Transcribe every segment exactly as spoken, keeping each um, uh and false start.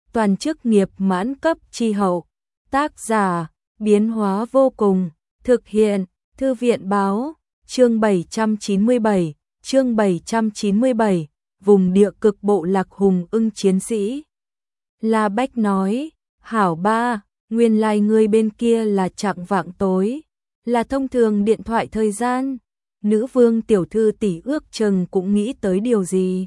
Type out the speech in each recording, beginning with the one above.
toàn chức nghiệp mãn cấp chi hậu. Tác giả, biến hóa vô cùng, thực hiện, thư viện báo, chương bảy trăm chín mươi bảy, chương bảy trăm chín mươi bảy, vùng địa cực bộ lạc hùng ưng chiến sĩ. La Bách nói, hảo ba, nguyên lai ngươi bên kia là chạng vạng tối, là thông thường điện thoại thời gian. Nữ vương tiểu thư tỷ ước chừng cũng nghĩ tới điều gì.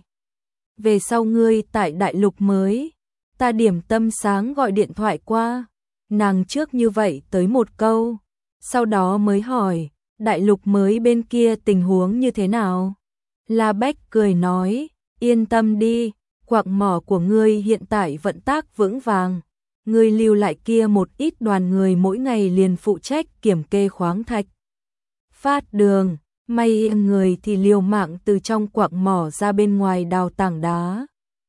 Về sau ngươi tại đại lục mới, ta điểm tâm sáng gọi điện thoại qua, nàng trước như vậy tới một câu, sau đó mới hỏi, đại lục mới bên kia tình huống như thế nào? La Bách cười nói, yên tâm đi, quặng mỏ của ngươi hiện tại vận tác vững vàng, ngươi lưu lại kia một ít đoàn người mỗi ngày liền phụ trách kiểm kê khoáng thạch, phát đường, may người thì liều mạng từ trong quặng mỏ ra bên ngoài đào tảng đá.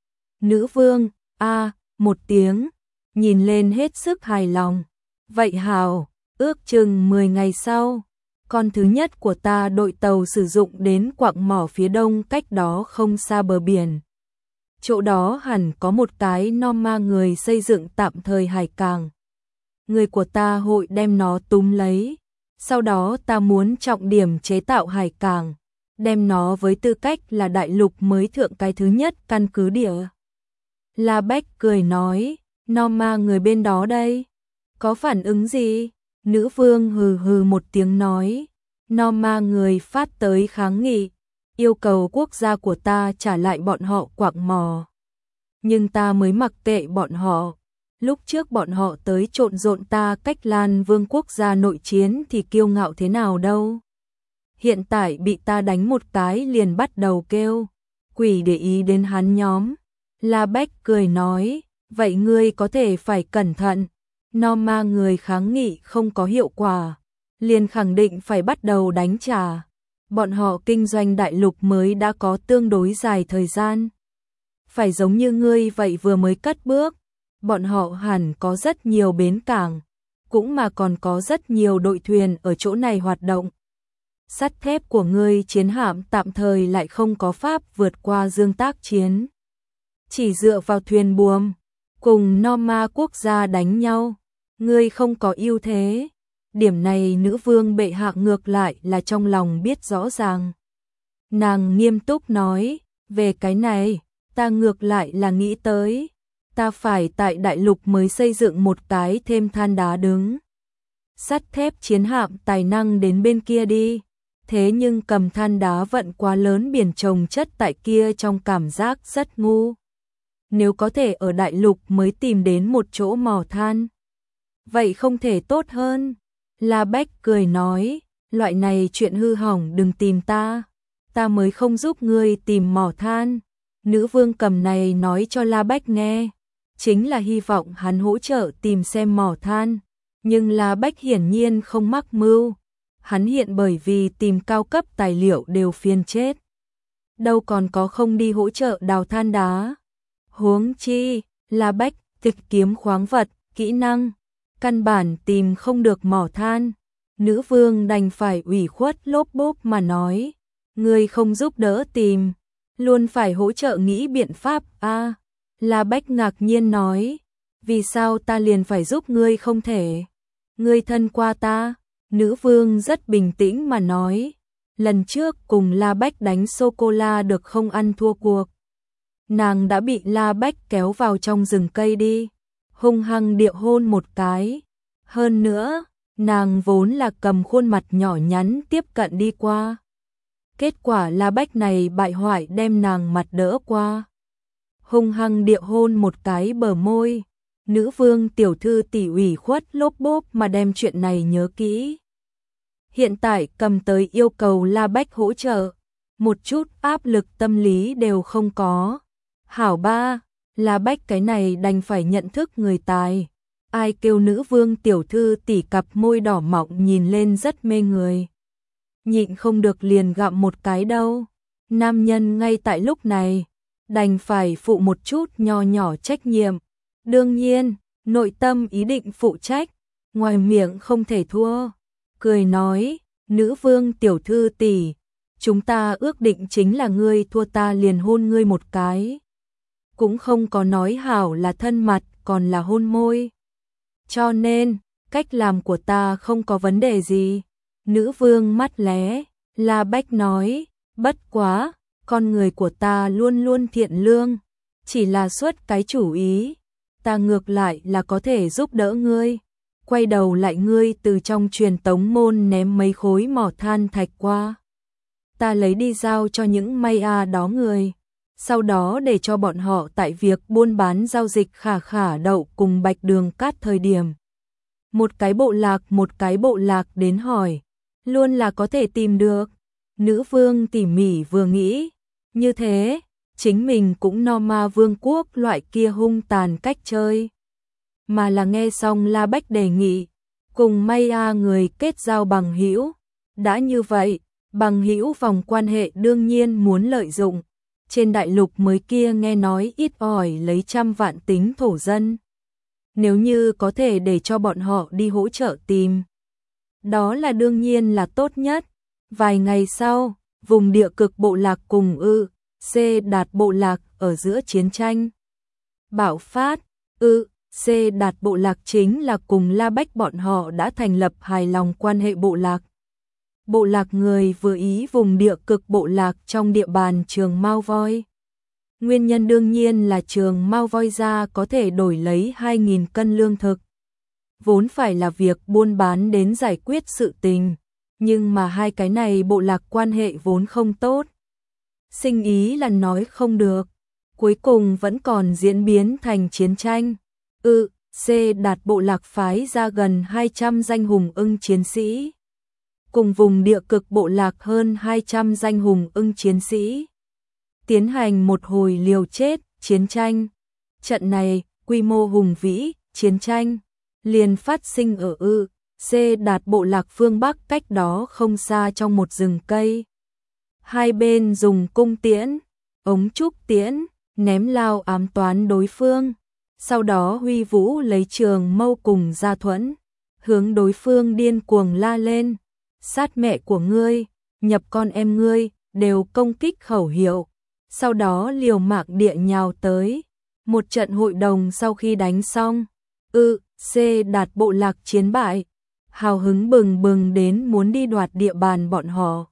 Nữ vương, a, một tiếng, nhìn lên hết sức hài lòng. Vậy hào, ước chừng mười ngày sau, con thứ nhất của ta đội tàu sử dụng đến quặng mỏ phía đông cách đó không xa bờ biển. Chỗ đó hẳn có một cái Norma người xây dựng tạm thời hải cảng. Người của ta hội đem nó túm lấy. Sau đó ta muốn trọng điểm chế tạo hải cảng, đem nó với tư cách là đại lục mới thượng cái thứ nhất căn cứ địa. La Bách cười nói, Norma người bên đó đây, có phản ứng gì? Nữ vương hừ hừ một tiếng nói, Norma người phát tới kháng nghị, yêu cầu quốc gia của ta trả lại bọn họ quặng mỏ. Nhưng ta mới mặc kệ bọn họ. Lúc trước bọn họ tới trộn rộn ta cách Lan Vương quốc gia nội chiến thì kiêu ngạo thế nào đâu. Hiện tại bị ta đánh một cái liền bắt đầu kêu, quỷ để ý đến hắn nhóm. La Bách cười nói, vậy ngươi có thể phải cẩn thận. Norma người kháng nghị không có hiệu quả, liền khẳng định phải bắt đầu đánh trả. Bọn họ kinh doanh đại lục mới đã có tương đối dài thời gian. Phải giống như ngươi vậy vừa mới cất bước. Bọn họ hẳn có rất nhiều bến cảng, cũng mà còn có rất nhiều đội thuyền ở chỗ này hoạt động. Sắt thép của ngươi chiến hạm tạm thời lại không có pháp vượt qua dương tác chiến. Chỉ dựa vào thuyền buồm, cùng Norma quốc gia đánh nhau, ngươi không có ưu thế. Điểm này nữ vương bệ hạ ngược lại là trong lòng biết rõ ràng. Nàng nghiêm túc nói, về cái này, ta ngược lại là nghĩ tới. Ta phải tại đại lục mới xây dựng một cái thêm than đá đứng. Sắt thép chiến hạm tài năng đến bên kia đi. Thế nhưng cầm than đá vận quá lớn biển trồng chất tại kia trong cảm giác rất ngu. Nếu có thể ở đại lục mới tìm đến một chỗ mỏ than. Vậy không thể tốt hơn. La Bách cười nói, loại này chuyện hư hỏng đừng tìm ta. Ta mới không giúp ngươi tìm mỏ than. Nữ vương cầm này nói cho La Bách nghe. Chính là hy vọng hắn hỗ trợ tìm xem mỏ than, nhưng La Bách hiển nhiên không mắc mưu, hắn hiện bởi vì tìm cao cấp tài liệu đều phiền chết. Đâu còn có không đi hỗ trợ đào than đá. Huống chi, La Bách tịch kiếm khoáng vật, kỹ năng, căn bản tìm không được mỏ than. Nữ vương đành phải ủy khuất lốp bốp mà nói, ngươi không giúp đỡ tìm, luôn phải hỗ trợ nghĩ biện pháp a. À, La Bách ngạc nhiên nói, vì sao ta liền phải giúp ngươi không thể? Ngươi thân qua ta. Nữ vương rất bình tĩnh mà nói, lần trước cùng La Bách đánh sô-cô-la được không ăn thua cuộc. Nàng đã bị La Bách kéo vào trong rừng cây đi, hung hăng điệu hôn một cái. Hơn nữa, nàng vốn là cầm khuôn mặt nhỏ nhắn tiếp cận đi qua. Kết quả La Bách này bại hoại đem nàng mặt đỡ qua. Hung hăng điệu hôn một cái bờ môi. Nữ vương tiểu thư tỷ ủy khuất lốp bốp mà đem chuyện này nhớ kỹ. Hiện tại cầm tới yêu cầu La Bách hỗ trợ, một chút áp lực tâm lý đều không có. Hảo ba, La Bách cái này đành phải nhận thức người tài. Ai kêu nữ vương tiểu thư tỷ cặp môi đỏ mọng nhìn lên rất mê người. Nhịn không được liền gặm một cái đâu. Nam nhân ngay tại lúc này đành phải phụ một chút nho nhỏ trách nhiệm. Đương nhiên, nội tâm ý định phụ trách, ngoài miệng không thể thua. Cười nói, nữ vương tiểu thư tỷ, chúng ta ước định chính là ngươi thua ta liền hôn ngươi một cái. cũng không có nói hảo là thân mật, còn là hôn môi. Cho nên, cách làm của ta không có vấn đề gì. Nữ vương mắt lé, La Bách nói, bất quá, con người của ta luôn luôn thiện lương, chỉ là xuất cái chủ ý, ta ngược lại là có thể giúp đỡ ngươi. Quay đầu lại ngươi từ trong truyền tống môn ném mấy khối mỏ than thạch qua. Ta lấy đi giao cho những Maya đó người. Sau đó để cho bọn họ tại việc buôn bán giao dịch khả khả đậu cùng Bạch Đường Cát thời điểm. Một cái bộ lạc một cái bộ lạc đến hỏi, luôn là có thể tìm được. Nữ vương tỉ mỉ vừa nghĩ, như thế, chính mình cũng no ma vương quốc loại kia hung tàn cách chơi. Mà là nghe xong La Bách đề nghị, cùng Maya người kết giao bằng hữu. Đã như vậy, bằng hữu vòng quan hệ đương nhiên muốn lợi dụng. Trên đại lục mới kia nghe nói ít ỏi lấy trăm vạn tính thổ dân. Nếu như có thể để cho bọn họ đi hỗ trợ tìm, đó là đương nhiên là tốt nhất. Vài ngày sau, vùng địa cực bộ lạc cùng ư, C đạt bộ lạc ở giữa chiến tranh bạo phát. ư, C đạt bộ lạc chính là cùng La Bách bọn họ đã thành lập hài lòng quan hệ bộ lạc. Bộ lạc người vừa ý vùng địa cực bộ lạc trong địa bàn Trường Mao Voi. Nguyên nhân đương nhiên là Trường Mao Voi ra có thể đổi lấy hai nghìn cân lương thực. Vốn phải là việc buôn bán đến giải quyết sự tình, nhưng mà hai cái này bộ lạc quan hệ vốn không tốt. Sinh ý là nói không được, cuối cùng vẫn còn diễn biến thành chiến tranh. ư, C đạt bộ lạc phái ra gần hai trăm danh hùng ưng chiến sĩ. Cùng vùng địa cực bộ lạc hơn hai trăm danh hùng ưng chiến sĩ. Tiến hành một hồi liều chết, chiến tranh. Trận này, quy mô hùng vĩ, chiến tranh, liền phát sinh ở ư, C đạt bộ lạc phương Bắc cách đó không xa trong một rừng cây. Hai bên dùng cung tiễn, ống trúc tiễn, ném lao ám toán đối phương. Sau đó Huy Vũ lấy trường mâu cùng gia thuẫn, hướng đối phương điên cuồng la lên. Sát mẹ của ngươi, nhập con em ngươi, đều công kích khẩu hiệu. Sau đó liều mạng địa nhào tới. Một trận hội đồng sau khi đánh xong, ư, C đạt bộ lạc chiến bại. Hào hứng bừng bừng đến muốn đi đoạt địa bàn bọn họ.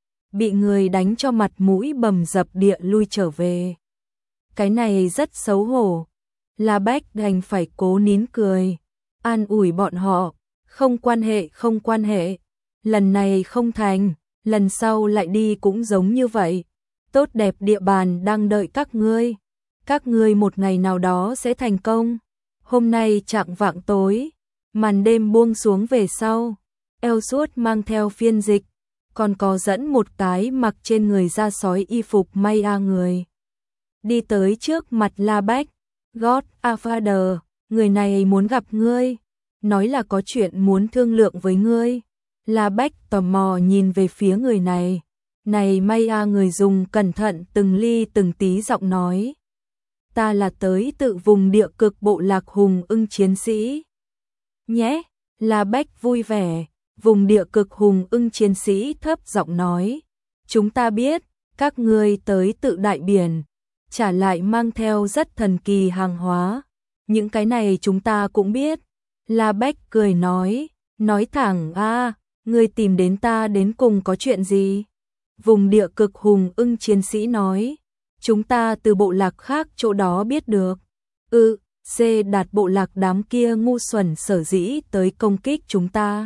Bị người đánh cho mặt mũi bầm dập địa lui trở về. Cái này rất xấu hổ. La Bách đành phải cố nín cười, an ủi bọn họ, không quan hệ không quan hệ. Lần này không thành, lần sau lại đi cũng giống như vậy. Tốt đẹp địa bàn đang đợi các ngươi. Các ngươi một ngày nào đó sẽ thành công. Hôm nay chạng vạng tối, màn đêm buông xuống về sau. Ellsworth mang theo phiên dịch, còn có dẫn một cái mặc trên người da sói y phục Maya người. Đi tới trước mặt La Bách. God Father, người này muốn gặp ngươi, nói là có chuyện muốn thương lượng với ngươi. La Bách tò mò nhìn về phía người này. Này Maya người dùng cẩn thận từng ly từng tí giọng nói. Ta là tới tự vùng địa cực bộ lạc hùng ưng chiến sĩ. Nhé, La Bách vui vẻ, vùng địa cực hùng ưng chiến sĩ thấp giọng nói. Chúng ta biết, các ngươi tới tự đại biển, trả lại mang theo rất thần kỳ hàng hóa. Những cái này chúng ta cũng biết. La Bách cười nói, nói thẳng a, ngươi tìm đến ta đến cùng có chuyện gì? Vùng địa cực hùng ưng chiến sĩ nói, chúng ta từ bộ lạc khác chỗ đó biết được. ư, C đạt bộ lạc đám kia ngu xuẩn sở dĩ tới công kích chúng ta.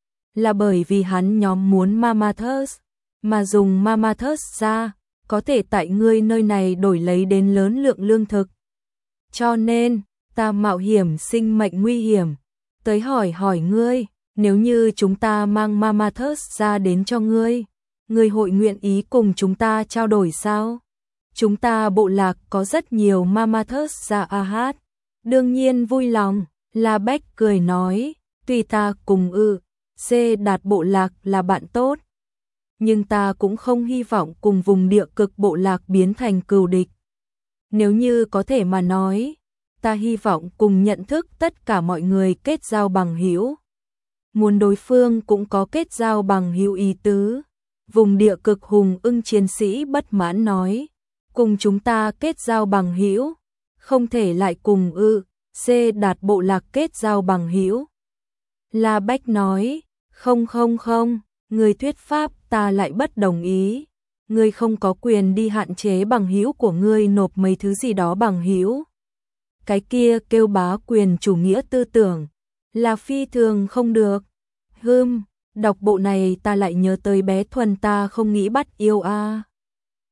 Là bởi vì hắn nhóm muốn Mamathus, mà dùng Mamathus ra, có thể tại ngươi nơi này đổi lấy đến lớn lượng lương thực. Cho nên, ta mạo hiểm sinh mệnh nguy hiểm, tới hỏi hỏi ngươi, nếu như chúng ta mang Mamathus ra đến cho ngươi, ngươi hội nguyện ý cùng chúng ta trao đổi sao? Chúng ta bộ lạc có rất nhiều Mamathus ra a hát. Đương nhiên vui lòng, La Bách cười nói, tùy ta cùng ư, C đạt bộ lạc là bạn tốt. Nhưng ta cũng không hy vọng cùng vùng địa cực bộ lạc biến thành cừu địch. Nếu như có thể mà nói, ta hy vọng cùng nhận thức tất cả mọi người kết giao bằng hữu. Muốn đối phương cũng có kết giao bằng hữu ý tứ. Vùng địa cực hùng ưng chiến sĩ bất mãn nói, cùng chúng ta kết giao bằng hữu, không thể lại cùng ư, C đạt bộ lạc kết giao bằng hữu. La Bách nói, không không không, người thuyết pháp ta lại bất đồng ý. Ngươi không có quyền đi hạn chế bằng hữu của ngươi nộp mấy thứ gì đó bằng hữu. Cái kia kêu bá quyền chủ nghĩa tư tưởng, là phi thường không được. Hừm, đọc bộ này ta lại nhớ tới bé Thuần ta không nghĩ bắt yêu a.